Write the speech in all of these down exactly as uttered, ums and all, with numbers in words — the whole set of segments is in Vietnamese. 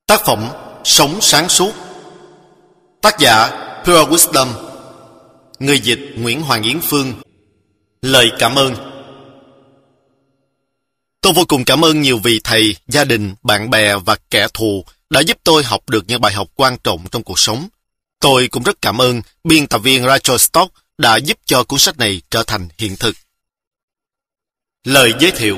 Tác phẩm Sống sáng suốt. Tác giả Pure Wisdom. Người dịch Nguyễn Hoàng Yến Phương. Lời cảm ơn. Tôi vô cùng cảm ơn nhiều vị thầy, gia đình, bạn bè và kẻ thù đã giúp tôi học được những bài học quan trọng trong cuộc sống. Tôi cũng rất cảm ơn biên tập viên Rachel Stock đã giúp cho cuốn sách này trở thành hiện thực. Lời giới thiệu.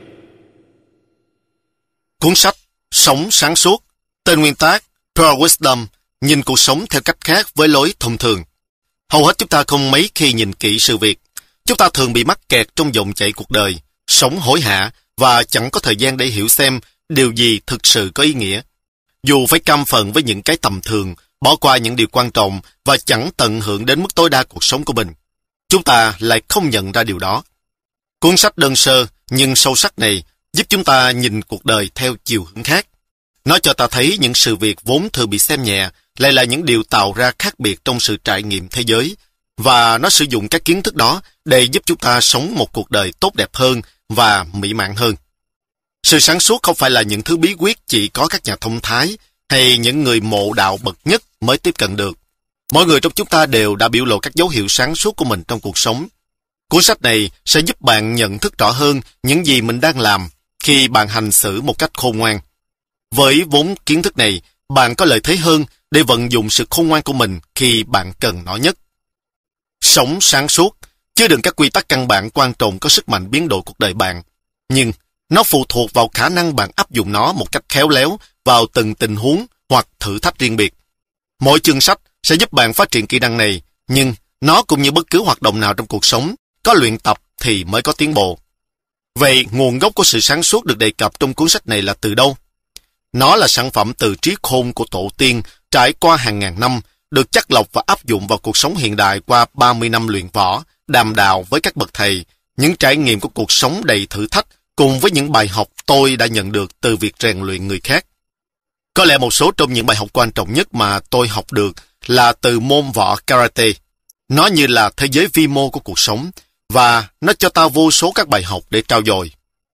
Cuốn sách Sống sáng suốt, tên nguyên tác Pure Wisdom, nhìn cuộc sống theo cách khác với lối thông thường. Hầu hết chúng ta không mấy khi nhìn kỹ sự việc. Chúng ta thường bị mắc kẹt trong dòng chảy cuộc đời, sống hối hả và chẳng có thời gian để hiểu xem điều gì thực sự có ý nghĩa. Dù phải cam phận với những cái tầm thường, bỏ qua những điều quan trọng và chẳng tận hưởng đến mức tối đa cuộc sống của mình, chúng ta lại không nhận ra điều đó. Cuốn sách đơn sơ nhưng sâu sắc này giúp chúng ta nhìn cuộc đời theo chiều hướng khác. Nó cho ta thấy những sự việc vốn thường bị xem nhẹ lại là những điều tạo ra khác biệt trong sự trải nghiệm thế giới, và nó sử dụng các kiến thức đó để giúp chúng ta sống một cuộc đời tốt đẹp hơn và mỹ mãn hơn. Sự sáng suốt không phải là những thứ bí quyết chỉ có các nhà thông thái hay những người mộ đạo bậc nhất mới tiếp cận được. Mỗi người trong chúng ta đều đã biểu lộ các dấu hiệu sáng suốt của mình trong cuộc sống. Cuốn sách này sẽ giúp bạn nhận thức rõ hơn những gì mình đang làm khi bạn hành xử một cách khôn ngoan. Với vốn kiến thức này, bạn có lợi thế hơn để vận dụng sự khôn ngoan của mình khi bạn cần nó nhất. Sống sáng suốt chứa đựng các quy tắc căn bản quan trọng có sức mạnh biến đổi cuộc đời bạn, nhưng nó phụ thuộc vào khả năng bạn áp dụng nó một cách khéo léo vào từng tình huống hoặc thử thách riêng biệt. Mỗi chương sách sẽ giúp bạn phát triển kỹ năng này, nhưng nó cũng như bất cứ hoạt động nào trong cuộc sống, có luyện tập thì mới có tiến bộ. Vậy nguồn gốc của sự sáng suốt được đề cập trong cuốn sách này là từ đâu? Nó là sản phẩm từ trí khôn của tổ tiên trải qua hàng ngàn năm, được chắt lọc và áp dụng vào cuộc sống hiện đại qua ba mươi năm luyện võ, đàm đạo với các bậc thầy, những trải nghiệm của cuộc sống đầy thử thách cùng với những bài học tôi đã nhận được từ việc rèn luyện người khác. Có lẽ một số trong những bài học quan trọng nhất mà tôi học được là từ môn võ karate. Nó như là thế giới vi mô của cuộc sống, và nó cho ta vô số các bài học để trau dồi.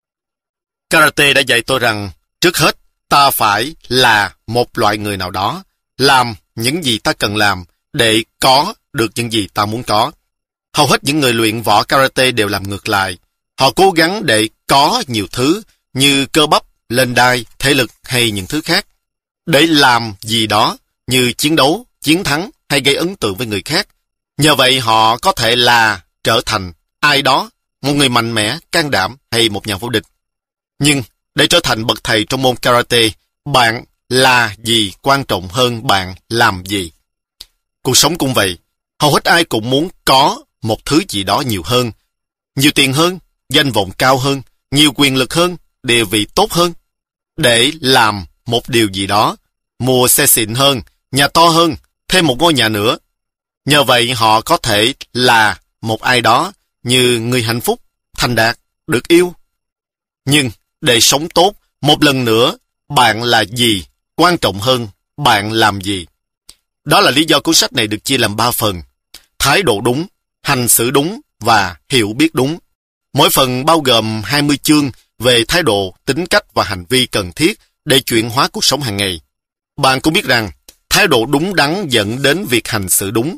Karate đã dạy tôi rằng, trước hết, ta phải là một loại người nào đó, làm những gì ta cần làm để có được những gì ta muốn có. Hầu hết những người luyện võ karate đều làm ngược lại. Họ cố gắng để có nhiều thứ như cơ bắp, lên đai, thể lực hay những thứ khác. Để làm gì đó như chiến đấu, chiến thắng hay gây ấn tượng với người khác. Nhờ vậy họ có thể là trở thành ai đó, một người mạnh mẽ, can đảm hay một nhà vô địch. Nhưng để trở thành bậc thầy trong môn karate, bạn là gì quan trọng hơn bạn làm gì. Cuộc sống cũng vậy. Hầu hết ai cũng muốn có một thứ gì đó nhiều hơn. Nhiều tiền hơn, danh vọng cao hơn, nhiều quyền lực hơn, địa vị tốt hơn. Để làm một điều gì đó, mua xe xịn hơn, nhà to hơn, thêm một ngôi nhà nữa. Nhờ vậy họ có thể là một ai đó như người hạnh phúc, thành đạt, được yêu. Nhưng để sống tốt, một lần nữa, bạn là gì quan trọng hơn bạn làm gì. Đó là lý do cuốn sách này được chia làm ba phần: thái độ đúng, hành xử đúng và hiểu biết đúng. Mỗi phần bao gồm hai mươi chương về thái độ, tính cách và hành vi cần thiết để chuyển hóa cuộc sống hàng ngày. Bạn cũng biết rằng, thái độ đúng đắn dẫn đến việc hành xử đúng.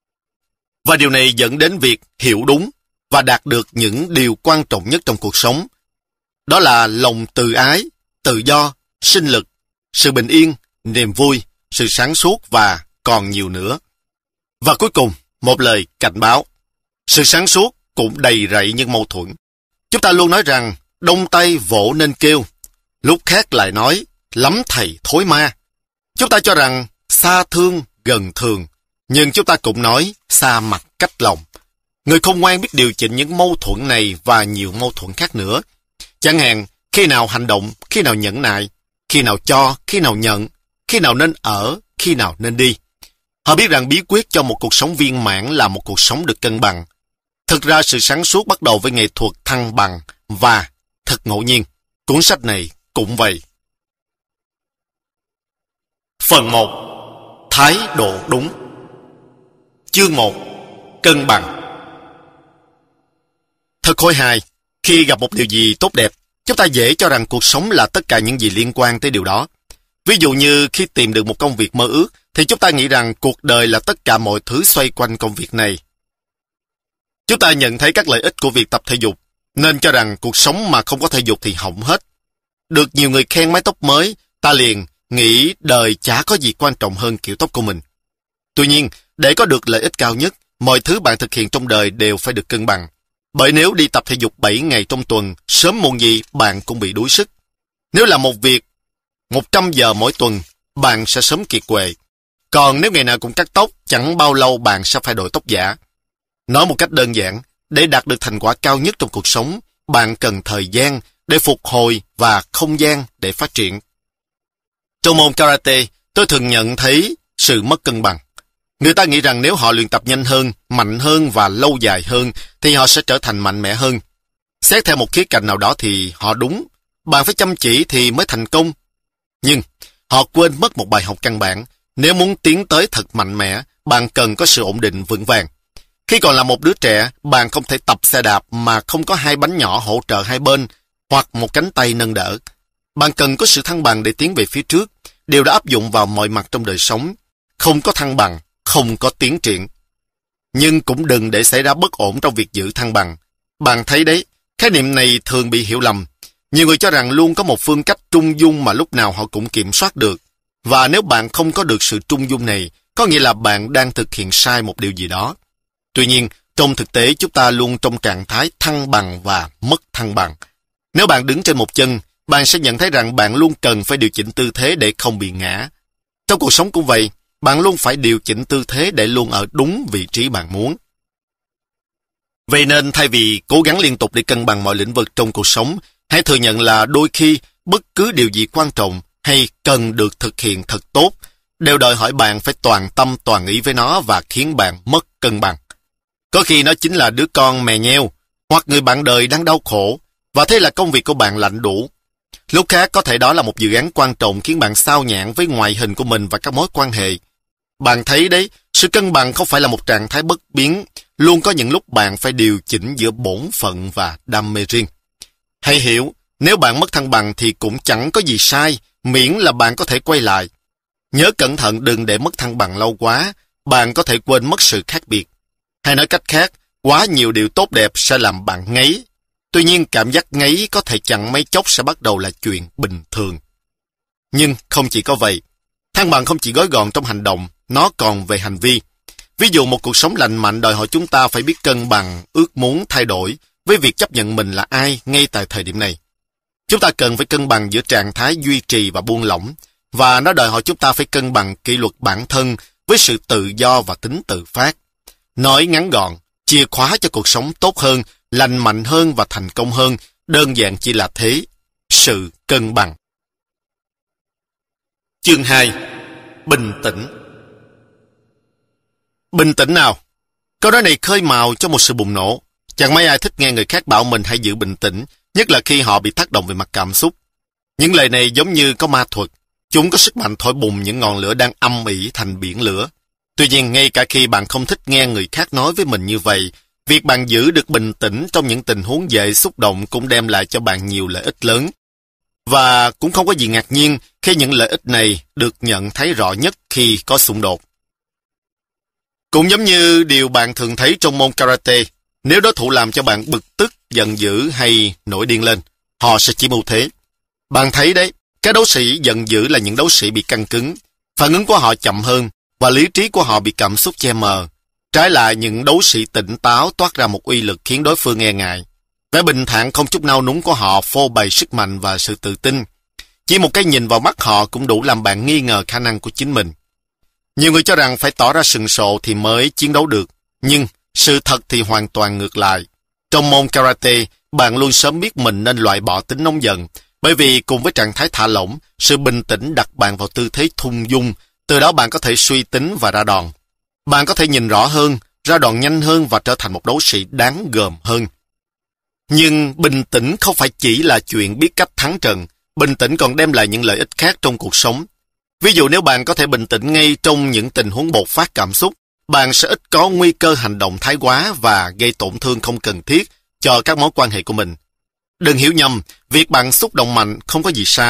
Và điều này dẫn đến việc hiểu đúng và đạt được những điều quan trọng nhất trong cuộc sống. Đó là lòng từ ái, tự do, sinh lực, sự bình yên, niềm vui, sự sáng suốt và còn nhiều nữa. Và cuối cùng, một lời cảnh báo. Sự sáng suốt cũng đầy rẫy những mâu thuẫn. Chúng ta luôn nói rằng, đông tay vỗ nên kêu. Lúc khác lại nói, lắm thầy thối ma. Chúng ta cho rằng, xa thương, gần thường. Nhưng chúng ta cũng nói, xa mặt cách lòng. Người khôn ngoan biết điều chỉnh những mâu thuẫn này và nhiều mâu thuẫn khác nữa. Chẳng hạn, khi nào hành động, khi nào nhẫn nại, khi nào cho, khi nào nhận, khi nào nên ở, khi nào nên đi. Họ biết rằng bí quyết cho một cuộc sống viên mãn là một cuộc sống được cân bằng. Thực ra sự sáng suốt bắt đầu với nghệ thuật thăng bằng và thật ngẫu nhiên. Cuốn sách này cũng vậy. Phần một. Thái độ đúng. Chương một. Cân bằng. Thật khôi hài, khi gặp một điều gì tốt đẹp, chúng ta dễ cho rằng cuộc sống là tất cả những gì liên quan tới điều đó. Ví dụ như khi tìm được một công việc mơ ước, thì chúng ta nghĩ rằng cuộc đời là tất cả mọi thứ xoay quanh công việc này. Chúng ta nhận thấy các lợi ích của việc tập thể dục, nên cho rằng cuộc sống mà không có thể dục thì hỏng hết. Được nhiều người khen mái tóc mới, ta liền nghĩ đời chả có gì quan trọng hơn kiểu tóc của mình. Tuy nhiên, để có được lợi ích cao nhất, mọi thứ bạn thực hiện trong đời đều phải được cân bằng. Bởi nếu đi tập thể dục bảy ngày trong tuần, sớm muộn gì bạn cũng bị đuối sức. Nếu làm một việc một trăm giờ mỗi tuần, bạn sẽ sớm kiệt quệ. Còn nếu ngày nào cũng cắt tóc, chẳng bao lâu bạn sẽ phải đổi tóc giả. Nói một cách đơn giản, để đạt được thành quả cao nhất trong cuộc sống, bạn cần thời gian để phục hồi và không gian để phát triển. Trong môn karate, tôi thường nhận thấy sự mất cân bằng. Người ta nghĩ rằng nếu họ luyện tập nhanh hơn, mạnh hơn và lâu dài hơn, thì họ sẽ trở thành mạnh mẽ hơn. Xét theo một khía cạnh nào đó thì họ đúng. Bạn phải chăm chỉ thì mới thành công. Nhưng họ quên mất một bài học căn bản. Nếu muốn tiến tới thật mạnh mẽ, bạn cần có sự ổn định vững vàng. Khi còn là một đứa trẻ, bạn không thể tập xe đạp mà không có hai bánh nhỏ hỗ trợ hai bên hoặc một cánh tay nâng đỡ. Bạn cần có sự thăng bằng để tiến về phía trước. Điều đã áp dụng vào mọi mặt trong đời sống. Không có thăng bằng, không có tiến triển. Nhưng cũng đừng để xảy ra bất ổn trong việc giữ thăng bằng. Bạn thấy đấy, khái niệm này thường bị hiểu lầm. Nhiều người cho rằng luôn có một phương cách trung dung mà lúc nào họ cũng kiểm soát được. Và nếu bạn không có được sự trung dung này, có nghĩa là bạn đang thực hiện sai một điều gì đó. Tuy nhiên, trong thực tế chúng ta luôn trong trạng thái thăng bằng và mất thăng bằng. Nếu bạn đứng trên một chân, bạn sẽ nhận thấy rằng bạn luôn cần phải điều chỉnh tư thế để không bị ngã. Trong cuộc sống cũng vậy, bạn luôn phải điều chỉnh tư thế để luôn ở đúng vị trí bạn muốn. Vậy nên thay vì cố gắng liên tục để cân bằng mọi lĩnh vực trong cuộc sống, hãy thừa nhận là đôi khi bất cứ điều gì quan trọng hay cần được thực hiện thật tốt đều đòi hỏi bạn phải toàn tâm toàn ý với nó và khiến bạn mất cân bằng. Có khi nó chính là đứa con mè nheo hoặc người bạn đời đang đau khổ và thế là công việc của bạn lạnh đủ. Lúc khác có thể đó là một dự án quan trọng khiến bạn xao nhãng với ngoại hình của mình và các mối quan hệ. Bạn thấy đấy, sự cân bằng không phải là một trạng thái bất biến, luôn có những lúc bạn phải điều chỉnh giữa bổn phận và đam mê riêng. Hãy hiểu, nếu bạn mất thăng bằng thì cũng chẳng có gì sai, miễn là bạn có thể quay lại. Nhớ cẩn thận đừng để mất thăng bằng lâu quá, bạn có thể quên mất sự khác biệt. Hay nói cách khác, quá nhiều điều tốt đẹp sẽ làm bạn ngấy. Tuy nhiên cảm giác ngấy có thể chẳng mấy chốc sẽ bắt đầu là chuyện bình thường. Nhưng không chỉ có vậy, thăng bằng không chỉ gói gọn trong hành động, nó còn về hành vi. Ví dụ một cuộc sống lành mạnh đòi hỏi chúng ta phải biết cân bằng, ước muốn thay đổi với việc chấp nhận mình là ai ngay tại thời điểm này. Chúng ta cần phải cân bằng giữa trạng thái duy trì và buông lỏng, và nó đòi hỏi chúng ta phải cân bằng kỷ luật bản thân với sự tự do và tính tự phát. Nói ngắn gọn, chìa khóa cho cuộc sống tốt hơn, lành mạnh hơn và thành công hơn, đơn giản chỉ là thế, sự cân bằng. Chương hai. Bình tĩnh. Bình tĩnh nào? Câu nói này khơi mào cho một sự bùng nổ. Chẳng mấy ai thích nghe người khác bảo mình hãy giữ bình tĩnh, nhất là khi họ bị tác động về mặt cảm xúc. Những lời này giống như có ma thuật. Chúng có sức mạnh thổi bùng những ngọn lửa đang âm ỉ thành biển lửa. Tuy nhiên, ngay cả khi bạn không thích nghe người khác nói với mình như vậy, việc bạn giữ được bình tĩnh trong những tình huống dễ xúc động cũng đem lại cho bạn nhiều lợi ích lớn. Và cũng không có gì ngạc nhiên khi những lợi ích này được nhận thấy rõ nhất khi có xung đột. Cũng giống như điều bạn thường thấy trong môn karate, nếu đối thủ làm cho bạn bực tức, giận dữ hay nổi điên lên, họ sẽ chiếm ưu thế. Bạn thấy đấy, các đấu sĩ giận dữ là những đấu sĩ bị căng cứng, phản ứng của họ chậm hơn và lý trí của họ bị cảm xúc che mờ. Trái lại, những đấu sĩ tỉnh táo toát ra một uy lực khiến đối phương e ngại. Vẻ bình thản không chút nao núng của họ phô bày sức mạnh và sự tự tin. Chỉ một cái nhìn vào mắt họ cũng đủ làm bạn nghi ngờ khả năng của chính mình. Nhiều người cho rằng phải tỏ ra sừng sộ thì mới chiến đấu được, nhưng sự thật thì hoàn toàn ngược lại. Trong môn karate, bạn luôn sớm biết mình nên loại bỏ tính nóng giận, bởi vì cùng với trạng thái thả lỏng, sự bình tĩnh đặt bạn vào tư thế thong dong, từ đó bạn có thể suy tính và ra đòn. Bạn có thể nhìn rõ hơn, ra đòn nhanh hơn và trở thành một đấu sĩ đáng gờm hơn. Nhưng bình tĩnh không phải chỉ là chuyện biết cách thắng trận, bình tĩnh còn đem lại những lợi ích khác trong cuộc sống. Ví dụ nếu bạn có thể bình tĩnh ngay trong những tình huống bộc phát cảm xúc, bạn sẽ ít có nguy cơ hành động thái quá và gây tổn thương không cần thiết cho các mối quan hệ của mình. Đừng hiểu nhầm, việc bạn xúc động mạnh không có gì sai,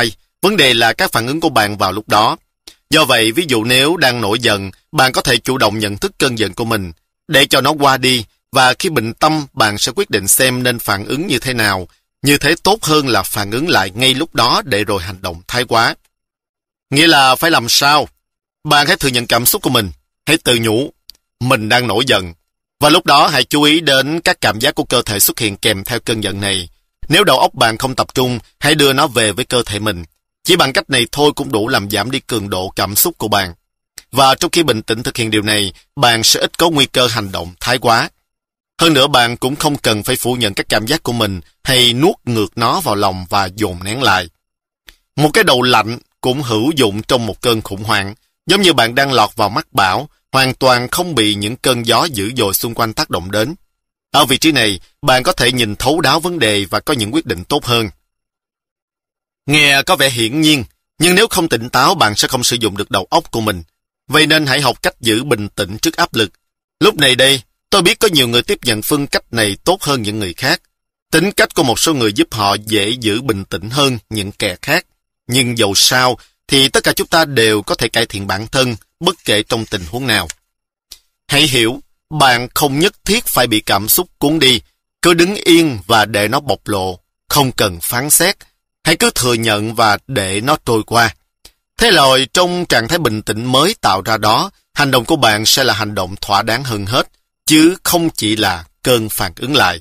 Vấn đề là các phản ứng của bạn vào lúc đó. Do vậy, ví dụ nếu đang nổi giận, bạn có thể chủ động nhận thức cơn giận của mình, để cho nó qua đi, và khi bình tâm, bạn sẽ quyết định xem nên phản ứng như thế nào. Như thế tốt hơn là phản ứng lại ngay lúc đó để rồi hành động thái quá. Nghĩa là phải làm sao? Bạn hãy thừa nhận cảm xúc của mình, hãy tự nhủ, mình đang nổi giận. Và lúc đó hãy chú ý đến các cảm giác của cơ thể xuất hiện kèm theo cơn giận này. Nếu đầu óc bạn không tập trung, hãy đưa nó về với cơ thể mình. Chỉ bằng cách này thôi cũng đủ làm giảm đi cường độ cảm xúc của bạn. Và trong khi bình tĩnh thực hiện điều này, bạn sẽ ít có nguy cơ hành động thái quá. Hơn nữa, bạn cũng không cần phải phủ nhận các cảm giác của mình hay nuốt ngược nó vào lòng và dồn nén lại. Một cái đầu lạnh cũng hữu dụng trong một cơn khủng hoảng, giống như bạn đang lọt vào mắt bão, hoàn toàn không bị những cơn gió dữ dội xung quanh tác động đến. Ở vị trí này, bạn có thể nhìn thấu đáo vấn đề và có những quyết định tốt hơn. Nghe có vẻ hiển nhiên, nhưng nếu không tỉnh táo, bạn sẽ không sử dụng được đầu óc của mình. Vậy nên hãy học cách giữ bình tĩnh trước áp lực. Lúc này đây, tôi biết có nhiều người tiếp nhận phương cách này tốt hơn những người khác. Tính cách của một số người giúp họ dễ giữ bình tĩnh hơn những kẻ khác. Nhưng dầu sao, thì tất cả chúng ta đều có thể cải thiện bản thân, bất kể trong tình huống nào. Hãy hiểu, bạn không nhất thiết phải bị cảm xúc cuốn đi. Cứ đứng yên và để nó bộc lộ, không cần phán xét. Hãy cứ thừa nhận và để nó trôi qua. Thế rồi, trong trạng thái bình tĩnh mới tạo ra đó, hành động của bạn sẽ là hành động thỏa đáng hơn hết, chứ không chỉ là cơn phản ứng lại.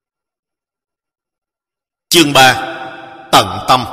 Chương ba. Tận tâm.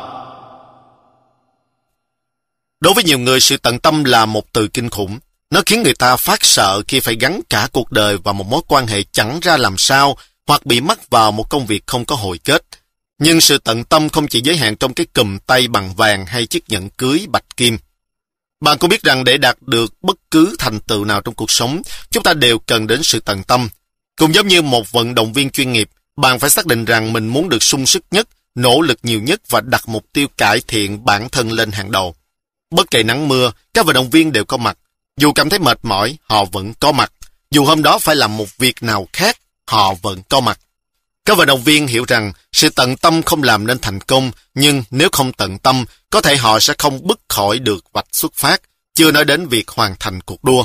Đối với nhiều người, sự tận tâm là một từ kinh khủng. Nó khiến người ta phát sợ khi phải gắn cả cuộc đời vào một mối quan hệ chẳng ra làm sao, hoặc bị mắc vào một công việc không có hồi kết. Nhưng sự tận tâm không chỉ giới hạn trong cái cùm tay bằng vàng hay chiếc nhẫn cưới bạch kim. Bạn có biết rằng để đạt được bất cứ thành tựu nào trong cuộc sống, chúng ta đều cần đến sự tận tâm. Cũng giống như một vận động viên chuyên nghiệp, bạn phải xác định rằng mình muốn được sung sức nhất, nỗ lực nhiều nhất và đặt mục tiêu cải thiện bản thân lên hàng đầu. Bất kể nắng mưa, các vận động viên đều có mặt. Dù cảm thấy mệt mỏi, họ vẫn có mặt. Dù hôm đó phải làm một việc nào khác, họ vẫn có mặt. Các vận động viên hiểu rằng sự tận tâm không làm nên thành công, nhưng nếu không tận tâm, có thể họ sẽ không bứt khỏi được vạch xuất phát, chưa nói đến việc hoàn thành cuộc đua.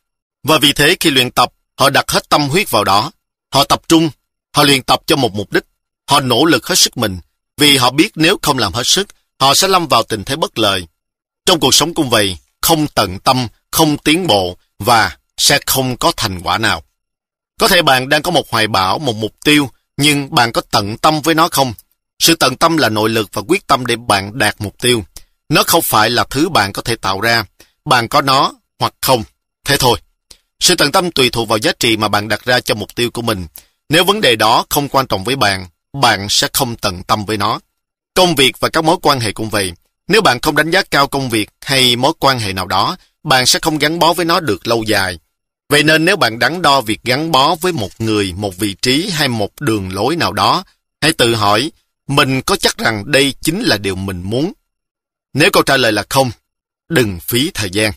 Và vì thế khi luyện tập, họ đặt hết tâm huyết vào đó. Họ tập trung, họ luyện tập cho một mục đích. Họ nỗ lực hết sức mình, vì họ biết nếu không làm hết sức, họ sẽ lâm vào tình thế bất lợi. Trong cuộc sống cũng vậy, không tận tâm, không tiến bộ và sẽ không có thành quả nào. Có thể bạn đang có một hoài bão, một mục tiêu, nhưng bạn có tận tâm với nó không? Sự tận tâm là nội lực và quyết tâm để bạn đạt mục tiêu. Nó không phải là thứ bạn có thể tạo ra. Bạn có nó hoặc không. Thế thôi. Sự tận tâm tùy thuộc vào giá trị mà bạn đặt ra cho mục tiêu của mình. Nếu vấn đề đó không quan trọng với bạn, bạn sẽ không tận tâm với nó. Công việc và các mối quan hệ cũng vậy. Nếu bạn không đánh giá cao công việc hay mối quan hệ nào đó, bạn sẽ không gắn bó với nó được lâu dài. Vậy nên nếu bạn đắn đo việc gắn bó với một người, một vị trí hay một đường lối nào đó, hãy tự hỏi, mình có chắc rằng đây chính là điều mình muốn? Nếu câu trả lời là không, đừng phí thời gian.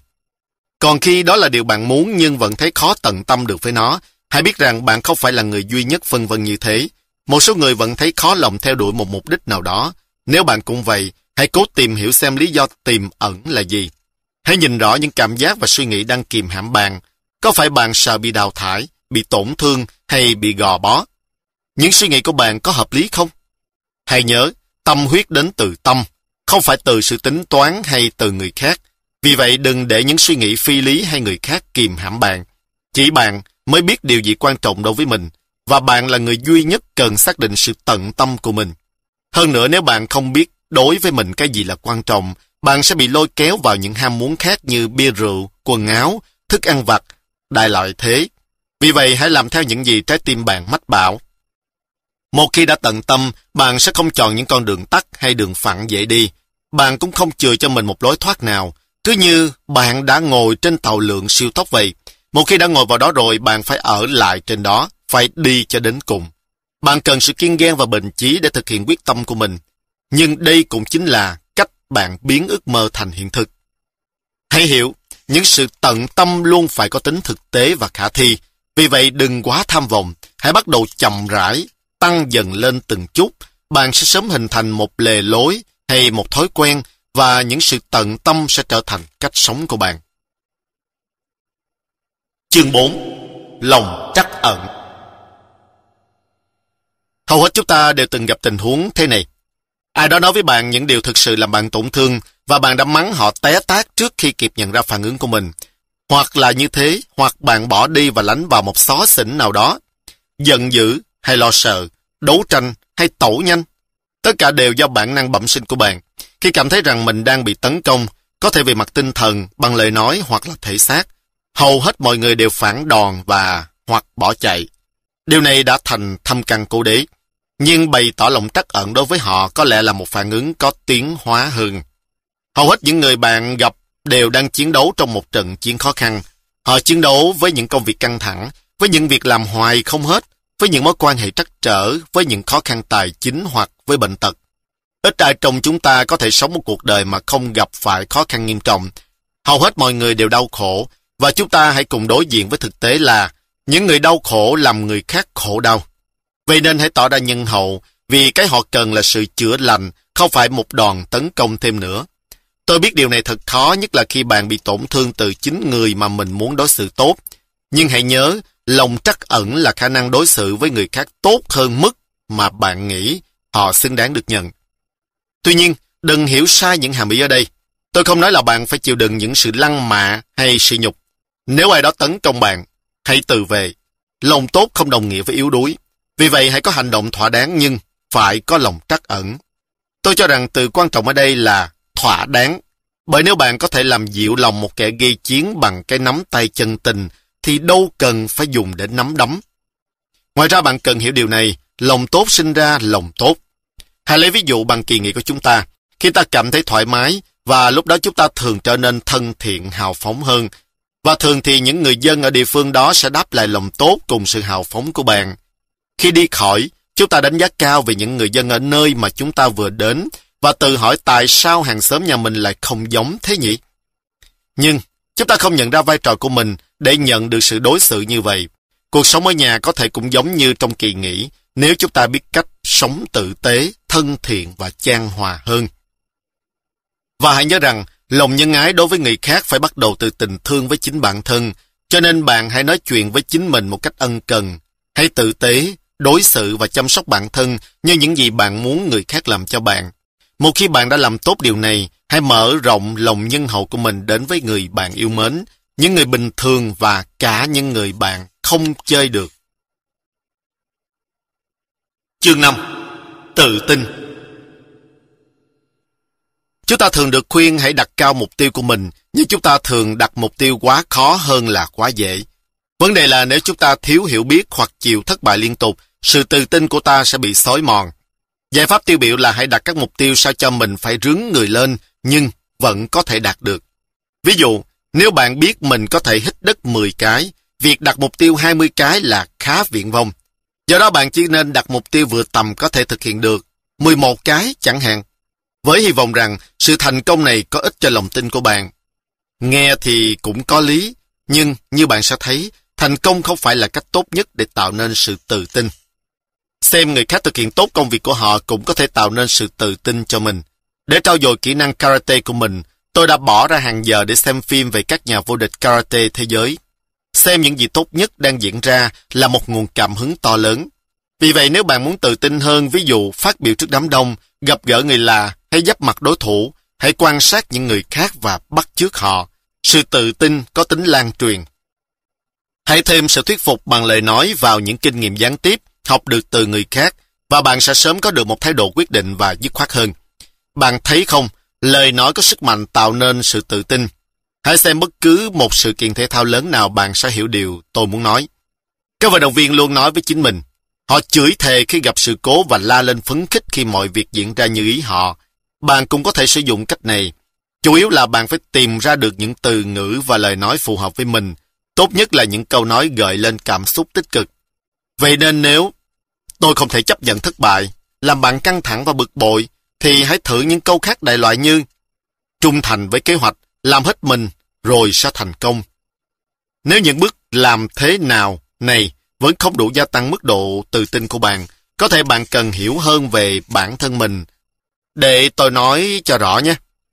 Còn khi đó là điều bạn muốn nhưng vẫn thấy khó tận tâm được với nó, hãy biết rằng bạn không phải là người duy nhất phân vân như thế. Một số người vẫn thấy khó lòng theo đuổi một mục đích nào đó. Nếu bạn cũng vậy, hãy cố tìm hiểu xem lý do tiềm ẩn là gì. Hãy nhìn rõ những cảm giác và suy nghĩ đang kìm hãm bạn. Có phải bạn sợ bị đào thải, bị tổn thương hay bị gò bó? Những suy nghĩ của bạn có hợp lý không? Hãy nhớ, tâm huyết đến từ tâm, không phải từ sự tính toán hay từ người khác. Vì vậy đừng để những suy nghĩ phi lý hay người khác kìm hãm bạn. Chỉ bạn mới biết điều gì quan trọng đối với mình, và bạn là người duy nhất cần xác định sự tận tâm của mình. Hơn nữa, nếu bạn không biết đối với mình cái gì là quan trọng, bạn sẽ bị lôi kéo vào những ham muốn khác như bia rượu, quần áo, thức ăn vặt, đại loại thế. Vì vậy hãy làm theo những gì trái tim bạn mách bảo. Một khi đã tận tâm, bạn sẽ không chọn những con đường tắt hay đường phẳng dễ đi. Bạn cũng không chừa cho mình một lối thoát nào. Cứ như bạn đã ngồi trên tàu lượn siêu tốc vậy. Một khi đã ngồi vào đó rồi, bạn phải ở lại trên đó, phải đi cho đến cùng. Bạn cần sự kiên gan và bền chí để thực hiện quyết tâm của mình. Nhưng đây cũng chính là cách bạn biến ước mơ thành hiện thực. Hãy hiểu, những sự tận tâm luôn phải có tính thực tế và khả thi. Vì vậy đừng quá tham vọng, hãy bắt đầu chậm rãi, tăng dần lên từng chút. Bạn sẽ sớm hình thành một lề lối hay một thói quen, và những sự tận tâm sẽ trở thành cách sống của bạn. Chương bốn. Lòng trắc ẩn. Hầu hết chúng ta đều từng gặp tình huống thế này. Ai đó nói với bạn những điều thực sự làm bạn tổn thương và bạn đã mắng họ té tát trước khi kịp nhận ra phản ứng của mình. Hoặc là như thế, hoặc bạn bỏ đi và lánh vào một xó xỉnh nào đó. Giận dữ hay lo sợ, đấu tranh hay tẩu nhanh. Tất cả đều do bản năng bẩm sinh của bạn. Khi cảm thấy rằng mình đang bị tấn công, có thể về mặt tinh thần, bằng lời nói hoặc là thể xác, hầu hết mọi người đều phản đòn và hoặc bỏ chạy. Điều này đã thành thâm căn cố đế. Nhưng bày tỏ lòng trắc ẩn đối với họ có lẽ là một phản ứng có tiến hóa hơn. Hầu hết những người bạn gặp đều đang chiến đấu trong một trận chiến khó khăn. Họ chiến đấu với những công việc căng thẳng, với những việc làm hoài không hết, với những mối quan hệ trắc trở, với những khó khăn tài chính hoặc với bệnh tật. Ít ai trong chúng ta có thể sống một cuộc đời mà không gặp phải khó khăn nghiêm trọng. Hầu hết mọi người đều đau khổ, và chúng ta hãy cùng đối diện với thực tế là những người đau khổ làm người khác khổ đau. Vậy nên hãy tỏ ra nhân hậu, vì cái họ cần là sự chữa lành, không phải một đòn tấn công thêm nữa. Tôi biết điều này thật khó, nhất là khi bạn bị tổn thương từ chính người mà mình muốn đối xử tốt. Nhưng hãy nhớ, lòng trắc ẩn là khả năng đối xử với người khác tốt hơn mức mà bạn nghĩ họ xứng đáng được nhận. Tuy nhiên, đừng hiểu sai những hàm ý ở đây. Tôi không nói là bạn phải chịu đựng những sự lăng mạ hay sỉ nhục. Nếu ai đó tấn công bạn, hãy từ về. Lòng tốt không đồng nghĩa với yếu đuối. Vì vậy hãy có hành động thỏa đáng nhưng phải có lòng trắc ẩn. Tôi cho rằng từ quan trọng ở đây là thỏa đáng. Bởi nếu bạn có thể làm dịu lòng một kẻ gây chiến bằng cái nắm tay chân tình, thì đâu cần phải dùng để nắm đấm. Ngoài ra bạn cần hiểu điều này, lòng tốt sinh ra lòng tốt. Hãy lấy ví dụ bằng kỳ nghỉ của chúng ta. Khi ta cảm thấy thoải mái, và lúc đó chúng ta thường trở nên thân thiện, hào phóng hơn. Và thường thì những người dân ở địa phương đó sẽ đáp lại lòng tốt cùng sự hào phóng của bạn. Khi đi khỏi, chúng ta đánh giá cao về những người dân ở nơi mà chúng ta vừa đến, và tự hỏi tại sao hàng xóm nhà mình lại không giống thế nhỉ? Nhưng, chúng ta không nhận ra vai trò của mình để nhận được sự đối xử như vậy. Cuộc sống ở nhà có thể cũng giống như trong kỳ nghỉ, nếu chúng ta biết cách sống tử tế, thân thiện và chan hòa hơn. Và hãy nhớ rằng, lòng nhân ái đối với người khác phải bắt đầu từ tình thương với chính bản thân, cho nên bạn hãy nói chuyện với chính mình một cách ân cần. Hãy tử tế, đối xử và chăm sóc bản thân như những gì bạn muốn người khác làm cho bạn. Một khi bạn đã làm tốt điều này, hãy mở rộng lòng nhân hậu của mình đến với người bạn yêu mến, những người bình thường và cả những người bạn không chơi được. Chương năm. Tự tin. Chúng ta thường được khuyên hãy đặt cao mục tiêu của mình, nhưng chúng ta thường đặt mục tiêu quá khó hơn là quá dễ. Vấn đề là nếu chúng ta thiếu hiểu biết hoặc chịu thất bại liên tục, sự tự tin của ta sẽ bị xói mòn. Giải pháp tiêu biểu là hãy đặt các mục tiêu sao cho mình phải rướn người lên, nhưng vẫn có thể đạt được. Ví dụ, nếu bạn biết mình có thể hít đất mười cái, việc đặt mục tiêu hai mươi cái là khá viển vông. Do đó bạn chỉ nên đặt mục tiêu vừa tầm có thể thực hiện được, mười một cái chẳng hạn. Với hy vọng rằng sự thành công này có ích cho lòng tin của bạn. Nghe thì cũng có lý, nhưng như bạn sẽ thấy, thành công không phải là cách tốt nhất để tạo nên sự tự tin. Xem người khác thực hiện tốt công việc của họ cũng có thể tạo nên sự tự tin cho mình. Để trau dồi kỹ năng karate của mình, tôi đã bỏ ra hàng giờ để xem phim về các nhà vô địch karate thế giới. Xem những gì tốt nhất đang diễn ra là một nguồn cảm hứng to lớn. Vì vậy nếu bạn muốn tự tin hơn, ví dụ phát biểu trước đám đông, gặp gỡ người lạ hay giáp mặt đối thủ, hãy quan sát những người khác và bắt chước họ. Sự tự tin có tính lan truyền. Hãy thêm sự thuyết phục bằng lời nói vào những kinh nghiệm gián tiếp học được từ người khác, và bạn sẽ sớm có được một thái độ quyết định và dứt khoát hơn. Bạn thấy không, lời nói có sức mạnh tạo nên sự tự tin. Hãy xem bất cứ một sự kiện thể thao lớn nào bạn sẽ hiểu điều tôi muốn nói. Các vận động viên luôn nói với chính mình. Họ chửi thề khi gặp sự cố và la lên phấn khích khi mọi việc diễn ra như ý họ. Bạn cũng có thể sử dụng cách này. Chủ yếu là bạn phải tìm ra được những từ ngữ và lời nói phù hợp với mình. Tốt nhất là những câu nói gợi lên cảm xúc tích cực. Vậy nên nếu tôi không thể chấp nhận thất bại, làm bạn căng thẳng và bực bội, thì hãy thử những câu khác đại loại như trung thành với kế hoạch, làm hết mình, rồi sẽ thành công. Nếu những bước làm thế nào này vẫn không đủ gia tăng mức độ tự tin của bạn, có thể bạn cần hiểu hơn về bản thân mình. Để tôi nói cho rõ nhé.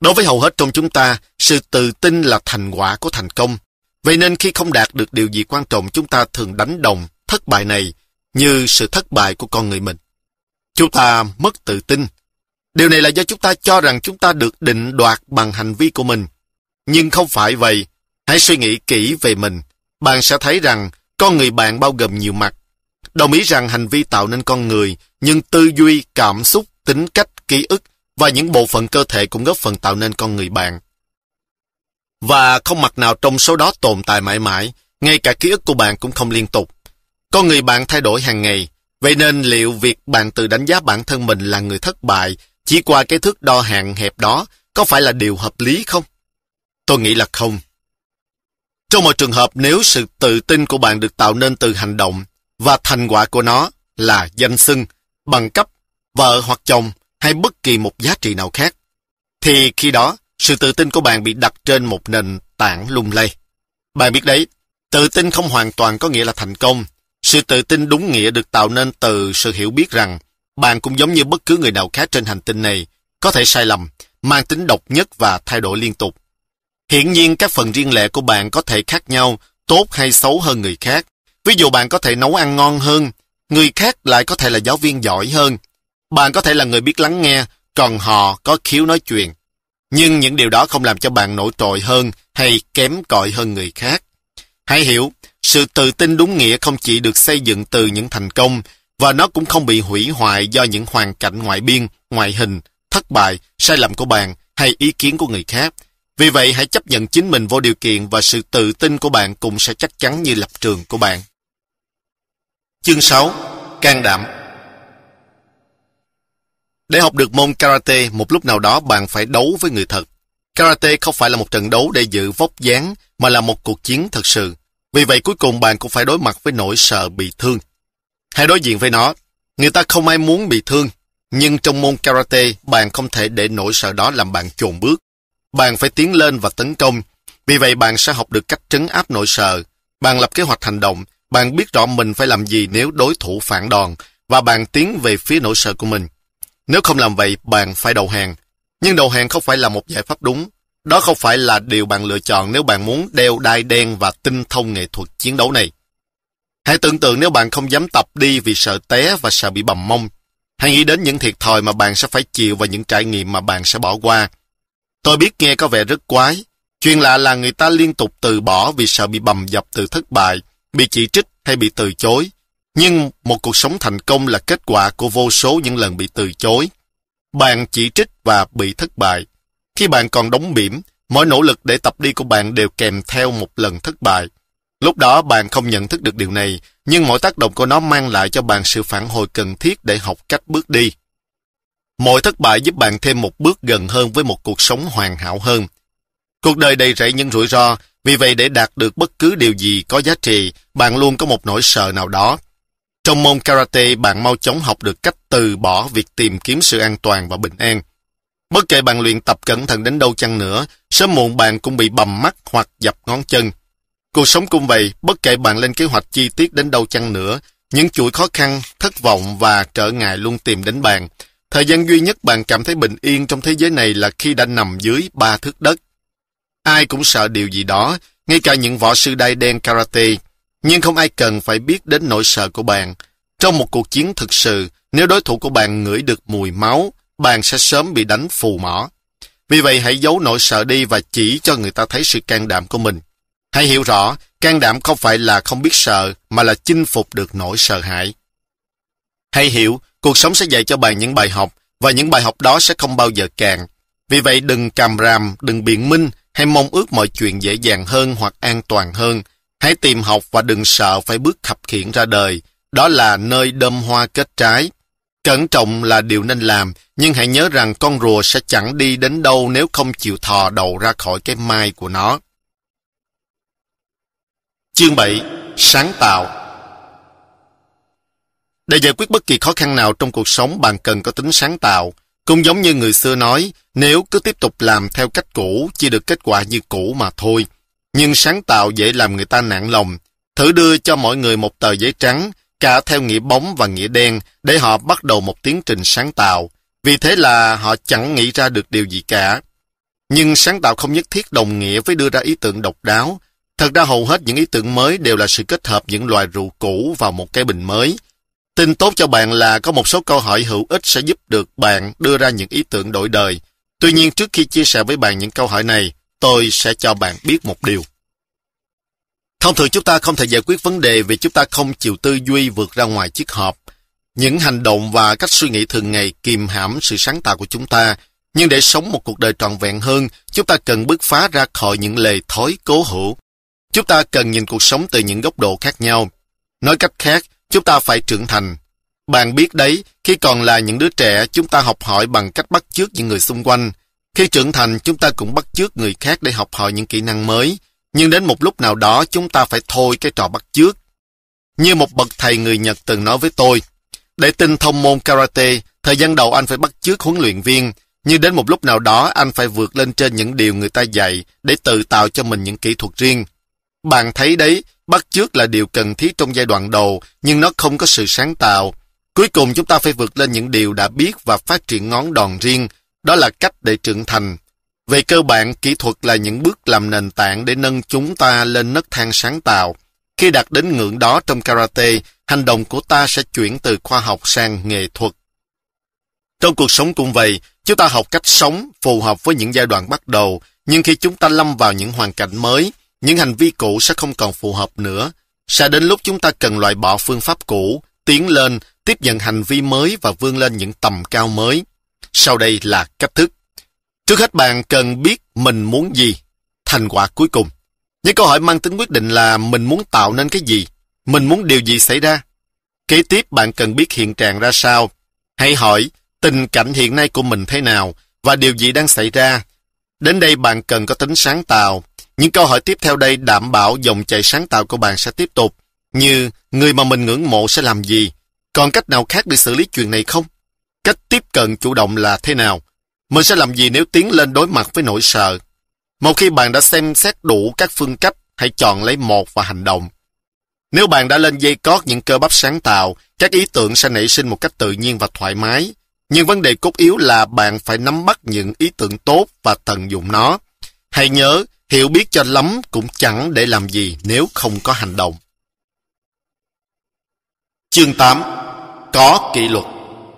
Đối với hầu hết trong chúng ta, sự tự tin là thành quả của thành công. Vậy nên khi không đạt được điều gì quan trọng, chúng ta thường đánh đồng thất bại này như sự thất bại của con người mình. Chúng ta mất tự tin. Điều này là do chúng ta cho rằng chúng ta được định đoạt bằng hành vi của mình. Nhưng không phải vậy. Hãy suy nghĩ kỹ về mình. Bạn sẽ thấy rằng con người bạn bao gồm nhiều mặt. Đồng ý rằng hành vi tạo nên con người, nhưng tư duy, cảm xúc, tính cách, ký ức và những bộ phận cơ thể cũng góp phần tạo nên con người bạn. Và không mặt nào trong số đó tồn tại mãi mãi, ngay cả ký ức của bạn cũng không liên tục. Con người bạn thay đổi hàng ngày, vậy nên liệu việc bạn tự đánh giá bản thân mình là người thất bại chỉ qua cái thước đo hạn hẹp đó có phải là điều hợp lý không? Tôi nghĩ là không. Trong mọi trường hợp, nếu sự tự tin của bạn được tạo nên từ hành động và thành quả của nó là danh xưng, bằng cấp, vợ hoặc chồng hay bất kỳ một giá trị nào khác, thì khi đó sự tự tin của bạn bị đặt trên một nền tảng lung lay. Bạn biết đấy, tự tin không hoàn toàn có nghĩa là thành công. Sự tự tin đúng nghĩa được tạo nên từ sự hiểu biết rằng bạn cũng giống như bất cứ người nào khác trên hành tinh này, có thể sai lầm, mang tính độc nhất và thay đổi liên tục. Hiển nhiên các phần riêng lẻ của bạn có thể khác nhau, tốt hay xấu hơn người khác. Ví dụ bạn có thể nấu ăn ngon hơn, người khác lại có thể là giáo viên giỏi hơn. Bạn có thể là người biết lắng nghe, còn họ có khiếu nói chuyện. Nhưng những điều đó không làm cho bạn nổi trội hơn hay kém cỏi hơn người khác. Hãy hiểu, sự tự tin đúng nghĩa không chỉ được xây dựng từ những thành công, và nó cũng không bị hủy hoại do những hoàn cảnh ngoại biên, ngoại hình, thất bại, sai lầm của bạn hay ý kiến của người khác. Vì vậy, hãy chấp nhận chính mình vô điều kiện và sự tự tin của bạn cũng sẽ chắc chắn như lập trường của bạn. Chương sáu. Can đảm. Để học được môn karate, một lúc nào đó bạn phải đấu với người thật. Karate không phải là một trận đấu để giữ vóc dáng, mà là một cuộc chiến thật sự. Vì vậy cuối cùng bạn cũng phải đối mặt với nỗi sợ bị thương. Hãy đối diện với nó. Người ta không ai muốn bị thương, nhưng trong môn karate, bạn không thể để nỗi sợ đó làm bạn chồn bước. Bạn phải tiến lên và tấn công. Vì vậy bạn sẽ học được cách trấn áp nỗi sợ. Bạn lập kế hoạch hành động. Bạn biết rõ mình phải làm gì nếu đối thủ phản đòn, và bạn tiến về phía nỗi sợ của mình. Nếu không làm vậy, bạn phải đầu hàng. Nhưng đầu hàng không phải là một giải pháp đúng. Đó không phải là điều bạn lựa chọn nếu bạn muốn đeo đai đen và tinh thông nghệ thuật chiến đấu này. Hãy tưởng tượng nếu bạn không dám tập đi vì sợ té và sợ bị bầm mông. Hãy nghĩ đến những thiệt thòi mà bạn sẽ phải chịu và những trải nghiệm mà bạn sẽ bỏ qua. Tôi biết nghe có vẻ rất quái. Chuyện lạ là người ta liên tục từ bỏ vì sợ bị bầm dập từ thất bại, bị chỉ trích hay bị từ chối. Nhưng một cuộc sống thành công là kết quả của vô số những lần bị từ chối. Bạn chỉ trích và bị thất bại. Khi bạn còn đóng bỉm, mỗi nỗ lực để tập đi của bạn đều kèm theo một lần thất bại. Lúc đó bạn không nhận thức được điều này, nhưng mỗi tác động của nó mang lại cho bạn sự phản hồi cần thiết để học cách bước đi. Mỗi thất bại giúp bạn thêm một bước gần hơn với một cuộc sống hoàn hảo hơn. Cuộc đời đầy rẫy những rủi ro, vì vậy để đạt được bất cứ điều gì có giá trị, bạn luôn có một nỗi sợ nào đó. Trong môn karate, bạn mau chóng học được cách từ bỏ việc tìm kiếm sự an toàn và bình an. Bất kể bạn luyện tập cẩn thận đến đâu chăng nữa, sớm muộn bạn cũng bị bầm mắt hoặc dập ngón chân. Cuộc sống cũng vậy, bất kể bạn lên kế hoạch chi tiết đến đâu chăng nữa, những chuỗi khó khăn, thất vọng và trở ngại luôn tìm đến bạn. Thời gian duy nhất bạn cảm thấy bình yên trong thế giới này là khi đã nằm dưới ba thước đất. Ai cũng sợ điều gì đó, ngay cả những võ sư đai đen karate, nhưng không ai cần phải biết đến nỗi sợ của bạn. Trong một cuộc chiến thực sự, nếu đối thủ của bạn ngửi được mùi máu, bạn sẽ sớm bị đánh phù mỏ. Vì vậy hãy giấu nỗi sợ đi và chỉ cho người ta thấy sự can đảm của mình. Hãy hiểu rõ, can đảm không phải là không biết sợ, mà là chinh phục được nỗi sợ hãi. Hãy hiểu, cuộc sống sẽ dạy cho bạn những bài học, và những bài học đó sẽ không bao giờ cạn. Vì vậy đừng càm ràm, đừng biện minh, hay mong ước mọi chuyện dễ dàng hơn hoặc an toàn hơn. Hãy tìm học và đừng sợ phải bước khập khiễng ra đời. Đó là nơi đơm hoa kết trái. Cẩn trọng là điều nên làm, nhưng hãy nhớ rằng con rùa sẽ chẳng đi đến đâu nếu không chịu thò đầu ra khỏi cái mai của nó. Chương bảy. Sáng tạo. Để giải quyết bất kỳ khó khăn nào trong cuộc sống, bạn cần có tính sáng tạo. Cũng giống như người xưa nói, nếu cứ tiếp tục làm theo cách cũ, chỉ được kết quả như cũ mà thôi. Nhưng sáng tạo dễ làm người ta nản lòng. Thử đưa cho mỗi người một tờ giấy trắng, cả theo nghĩa bóng và nghĩa đen, để họ bắt đầu một tiến trình sáng tạo. Vì thế là họ chẳng nghĩ ra được điều gì cả. Nhưng sáng tạo không nhất thiết đồng nghĩa với đưa ra ý tưởng độc đáo. Thật ra hầu hết những ý tưởng mới đều là sự kết hợp những loại rượu cũ vào một cái bình mới. Tin tốt cho bạn là có một số câu hỏi hữu ích sẽ giúp được bạn đưa ra những ý tưởng đổi đời. Tuy nhiên, trước khi chia sẻ với bạn những câu hỏi này, tôi sẽ cho bạn biết một điều. Thông thường chúng ta không thể giải quyết vấn đề vì chúng ta không chịu tư duy vượt ra ngoài chiếc hộp. Những hành động và cách suy nghĩ thường ngày kìm hãm sự sáng tạo của chúng ta. Nhưng để sống một cuộc đời trọn vẹn hơn, chúng ta cần bứt phá ra khỏi những lề thói cố hữu. Chúng ta cần nhìn cuộc sống từ những góc độ khác nhau. Nói cách khác, chúng ta phải trưởng thành. Bạn biết đấy, khi còn là những đứa trẻ, chúng ta học hỏi bằng cách bắt chước những người xung quanh. Khi trưởng thành, chúng ta cũng bắt chước người khác để học hỏi những kỹ năng mới. Nhưng đến một lúc nào đó, chúng ta phải thôi cái trò bắt chước. Như một bậc thầy người Nhật từng nói với tôi, để tinh thông môn karate, thời gian đầu anh phải bắt chước huấn luyện viên, nhưng đến một lúc nào đó anh phải vượt lên trên những điều người ta dạy để tự tạo cho mình những kỹ thuật riêng. Bạn thấy đấy, bắt chước là điều cần thiết trong giai đoạn đầu, nhưng nó không có sự sáng tạo. Cuối cùng chúng ta phải vượt lên những điều đã biết và phát triển ngón đòn riêng. Đó là cách để trưởng thành. Về cơ bản, kỹ thuật là những bước làm nền tảng để nâng chúng ta lên nấc thang sáng tạo. Khi đạt đến ngưỡng đó trong karate, hành động của ta sẽ chuyển từ khoa học sang nghệ thuật. Trong cuộc sống cũng vậy, chúng ta học cách sống phù hợp với những giai đoạn bắt đầu, nhưng khi chúng ta lâm vào những hoàn cảnh mới, những hành vi cũ sẽ không còn phù hợp nữa. Sẽ đến lúc chúng ta cần loại bỏ phương pháp cũ, tiến lên, tiếp nhận hành vi mới và vươn lên những tầm cao mới. Sau đây là cách thức. Trước hết bạn cần biết mình muốn gì, thành quả cuối cùng. Những câu hỏi mang tính quyết định là mình muốn tạo nên cái gì, mình muốn điều gì xảy ra. Kế tiếp bạn cần biết hiện trạng ra sao. Hãy hỏi tình cảnh hiện nay của mình thế nào và điều gì đang xảy ra. Đến đây bạn cần có tính sáng tạo. Những câu hỏi tiếp theo đây đảm bảo dòng chảy sáng tạo của bạn sẽ tiếp tục, như người mà mình ngưỡng mộ sẽ làm gì, còn cách nào khác để xử lý chuyện này không? Cách tiếp cận chủ động là thế nào? Mình sẽ làm gì nếu tiến lên đối mặt với nỗi sợ? Một khi bạn đã xem xét đủ các phương cách, hãy chọn lấy một và hành động. Nếu bạn đã lên dây cót những cơ bắp sáng tạo, các ý tưởng sẽ nảy sinh một cách tự nhiên và thoải mái. Nhưng vấn đề cốt yếu là bạn phải nắm bắt những ý tưởng tốt và tận dụng nó. Hãy nhớ, hiểu biết cho lắm cũng chẳng để làm gì nếu không có hành động. Chương tám. Có kỷ luật.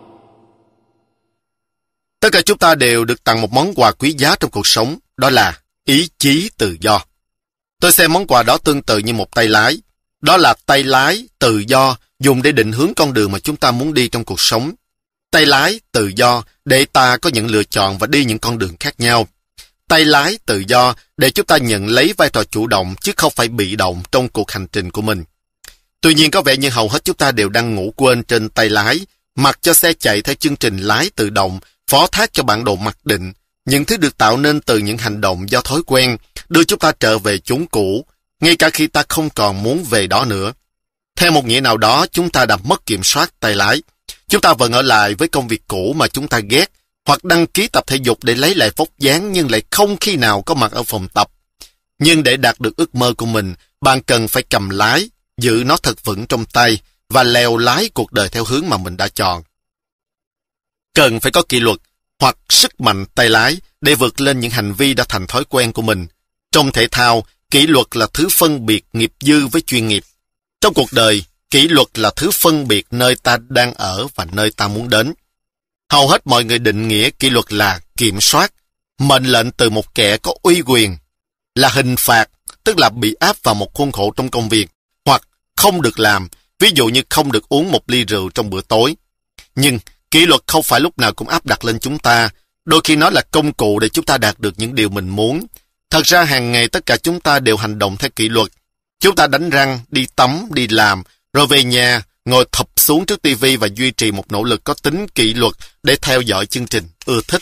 Tất cả chúng ta đều được tặng một món quà quý giá trong cuộc sống, đó là ý chí tự do. Tôi xem món quà đó tương tự như một tay lái. Đó là tay lái tự do dùng để định hướng con đường mà chúng ta muốn đi trong cuộc sống. Tay lái tự do để ta có những lựa chọn và đi những con đường khác nhau. Tay lái tự do để chúng ta nhận lấy vai trò chủ động chứ không phải bị động trong cuộc hành trình của mình. Tuy nhiên có vẻ như hầu hết chúng ta đều đang ngủ quên trên tay lái, mặc cho xe chạy theo chương trình lái tự động, phó thác cho bản đồ mặc định, những thứ được tạo nên từ những hành động do thói quen, đưa chúng ta trở về chốn cũ, ngay cả khi ta không còn muốn về đó nữa. Theo một nghĩa nào đó, chúng ta đã mất kiểm soát tay lái. Chúng ta vẫn ở lại với công việc cũ mà chúng ta ghét, hoặc đăng ký tập thể dục để lấy lại vóc dáng nhưng lại không khi nào có mặt ở phòng tập. Nhưng để đạt được ước mơ của mình, bạn cần phải cầm lái, giữ nó thật vững trong tay và lèo lái cuộc đời theo hướng mà mình đã chọn. Cần phải có kỷ luật hoặc sức mạnh tay lái để vượt lên những hành vi đã thành thói quen của mình. Trong thể thao, kỷ luật là thứ phân biệt nghiệp dư với chuyên nghiệp. Trong cuộc đời, kỷ luật là thứ phân biệt nơi ta đang ở và nơi ta muốn đến. Hầu hết mọi người định nghĩa kỷ luật là kiểm soát, mệnh lệnh từ một kẻ có uy quyền, là hình phạt, tức là bị áp vào một khuôn khổ trong công việc, hoặc không được làm, ví dụ như không được uống một ly rượu trong bữa tối. Nhưng kỷ luật không phải lúc nào cũng áp đặt lên chúng ta, đôi khi nó là công cụ để chúng ta đạt được những điều mình muốn. Thật ra hàng ngày tất cả chúng ta đều hành động theo kỷ luật. Chúng ta đánh răng, đi tắm, đi làm, rồi về nhà, ngồi thụp xuống trước tivi và duy trì một nỗ lực có tính kỷ luật để theo dõi chương trình ưa thích.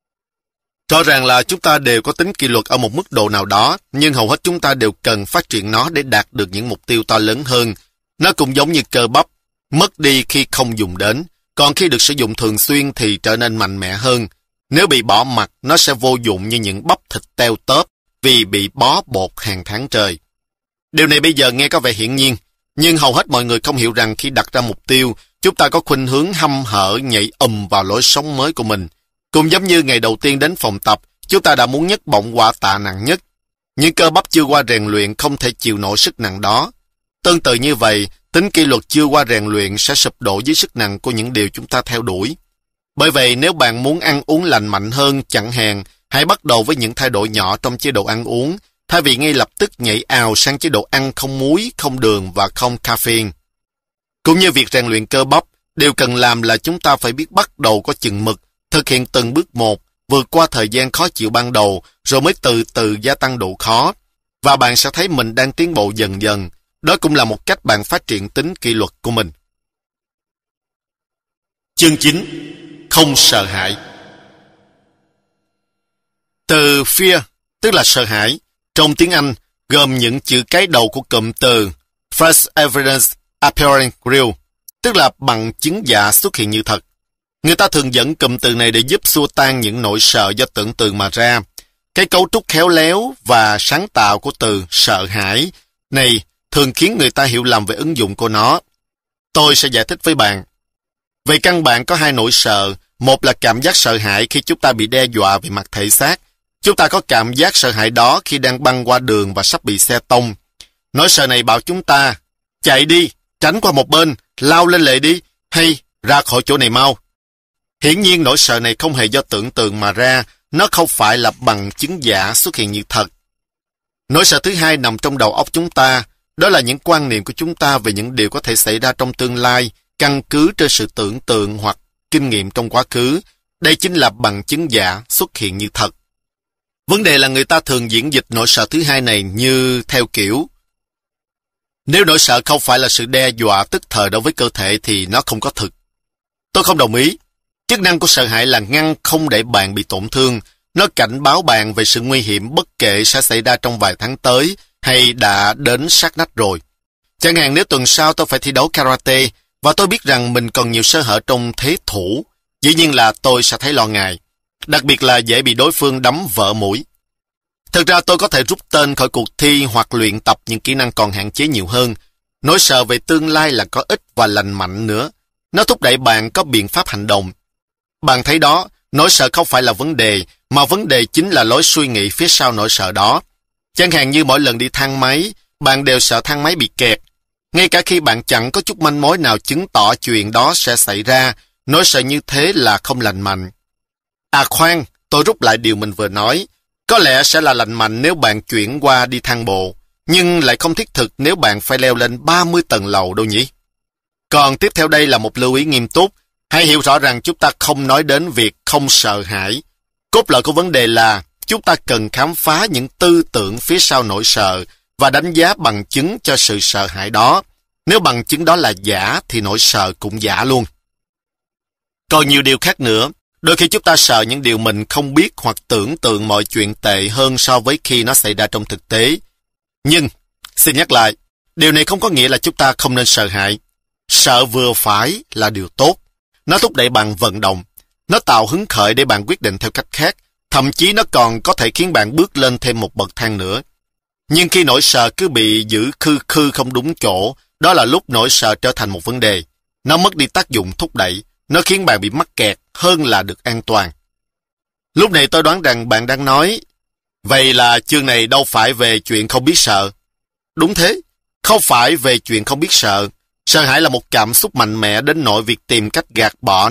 Rõ ràng là chúng ta đều có tính kỷ luật ở một mức độ nào đó, nhưng hầu hết chúng ta đều cần phát triển nó để đạt được những mục tiêu to lớn hơn. Nó cũng giống như cơ bắp, mất đi khi không dùng đến, còn khi được sử dụng thường xuyên thì trở nên mạnh mẽ hơn. Nếu bị bỏ mặc, nó sẽ vô dụng như những bắp thịt teo tóp vì bị bó bột hàng tháng trời. Điều này bây giờ nghe có vẻ hiển nhiên, nhưng hầu hết mọi người không hiểu rằng khi đặt ra mục tiêu, chúng ta có khuynh hướng hăm hở nhảy ầm vào lối sống mới của mình. Cũng giống như ngày đầu tiên đến phòng tập, chúng ta đã muốn nhấc bổng quả tạ nặng nhất. Những cơ bắp chưa qua rèn luyện không thể chịu nổi sức nặng đó. Tương tự như vậy, tính kỷ luật chưa qua rèn luyện sẽ sụp đổ dưới sức nặng của những điều chúng ta theo đuổi. Bởi vậy, nếu bạn muốn ăn uống lành mạnh hơn, chẳng hạn, hãy bắt đầu với những thay đổi nhỏ trong chế độ ăn uống, thay vì ngay lập tức nhảy ào sang chế độ ăn không muối, không đường và không caffeine. Cũng như việc rèn luyện cơ bắp, điều cần làm là chúng ta phải biết bắt đầu có chừng mực, thực hiện từng bước một, vượt qua thời gian khó chịu ban đầu, rồi mới từ từ gia tăng độ khó. Và bạn sẽ thấy mình đang tiến bộ dần dần. Đó cũng là một cách bạn phát triển tính kỷ luật của mình. Chương chín. Không sợ hãi. Từ fear, tức là sợ hãi, trong tiếng Anh, gồm những chữ cái đầu của cụm từ False Evidence Appearing Real, tức là bằng chứng giả xuất hiện như thật. Người ta thường dẫn cụm từ này để giúp xua tan những nỗi sợ do tưởng tượng mà ra. Cái cấu trúc khéo léo và sáng tạo của từ sợ hãi này thường khiến người ta hiểu lầm về ứng dụng của nó. Tôi sẽ giải thích với bạn. Về căn bản có hai nỗi sợ. Một là cảm giác sợ hãi khi chúng ta bị đe dọa về mặt thể xác. Chúng ta có cảm giác sợ hãi đó khi đang băng qua đường và sắp bị xe tông. Nỗi sợ này bảo chúng ta, chạy đi, tránh qua một bên, lao lên lề đi, hay ra khỏi chỗ này mau. Hiển nhiên nỗi sợ này không hề do tưởng tượng mà ra, nó không phải là bằng chứng giả xuất hiện như thật. Nỗi sợ thứ hai nằm trong đầu óc chúng ta, đó là những quan niệm của chúng ta về những điều có thể xảy ra trong tương lai, căn cứ trên sự tưởng tượng hoặc kinh nghiệm trong quá khứ. Đây chính là bằng chứng giả xuất hiện như thật. Vấn đề là người ta thường diễn dịch nỗi sợ thứ hai này như theo kiểu: nếu nỗi sợ không phải là sự đe dọa tức thời đối với cơ thể thì nó không có thực. Tôi không đồng ý. Chức năng của sợ hãi là ngăn không để bạn bị tổn thương. Nó cảnh báo bạn về sự nguy hiểm bất kể sẽ xảy ra trong vài tháng tới hay đã đến sát nách rồi. Chẳng hạn nếu tuần sau tôi phải thi đấu karate và tôi biết rằng mình còn nhiều sơ hở trong thế thủ, dĩ nhiên là tôi sẽ thấy lo ngại. Đặc biệt là dễ bị đối phương đấm vỡ mũi. Thực ra tôi có thể rút tên khỏi cuộc thi hoặc luyện tập những kỹ năng còn hạn chế nhiều hơn. Nỗi sợ về tương lai là có ích và lành mạnh nữa. Nó thúc đẩy bạn có biện pháp hành động. Bạn thấy đó, nỗi sợ không phải là vấn đề, mà vấn đề chính là lối suy nghĩ phía sau nỗi sợ đó. Chẳng hạn như mỗi lần đi thang máy, bạn đều sợ thang máy bị kẹt. Ngay cả khi bạn chẳng có chút manh mối nào chứng tỏ chuyện đó sẽ xảy ra, nỗi sợ như thế là không lành mạnh. À khoan, tôi rút lại điều mình vừa nói. Có lẽ sẽ là lành mạnh nếu bạn chuyển qua đi thang bộ, nhưng lại không thiết thực nếu bạn phải leo lên ba mươi tầng lầu đâu nhỉ? Còn tiếp theo đây là một lưu ý nghiêm túc. Hãy hiểu rõ rằng chúng ta không nói đến việc không sợ hãi. Cốt lõi của vấn đề là chúng ta cần khám phá những tư tưởng phía sau nỗi sợ và đánh giá bằng chứng cho sự sợ hãi đó. Nếu bằng chứng đó là giả thì nỗi sợ cũng giả luôn. Còn nhiều điều khác nữa. Đôi khi chúng ta sợ những điều mình không biết hoặc tưởng tượng mọi chuyện tệ hơn so với khi nó xảy ra trong thực tế. Nhưng, xin nhắc lại, điều này không có nghĩa là chúng ta không nên sợ hãi. Sợ vừa phải là điều tốt. Nó thúc đẩy bạn vận động. Nó tạo hứng khởi để bạn quyết định theo cách khác. Thậm chí nó còn có thể khiến bạn bước lên thêm một bậc thang nữa. Nhưng khi nỗi sợ cứ bị giữ khư khư không đúng chỗ, đó là lúc nỗi sợ trở thành một vấn đề. Nó mất đi tác dụng thúc đẩy. Nó khiến bạn bị mắc kẹt hơn là được an toàn. Lúc này tôi đoán rằng bạn đang nói, vậy là chương này đâu phải về chuyện không biết sợ. Đúng thế, không phải về chuyện không biết sợ. Sợ hãi là một cảm xúc mạnh mẽ đến nỗi việc tìm cách gạt bỏ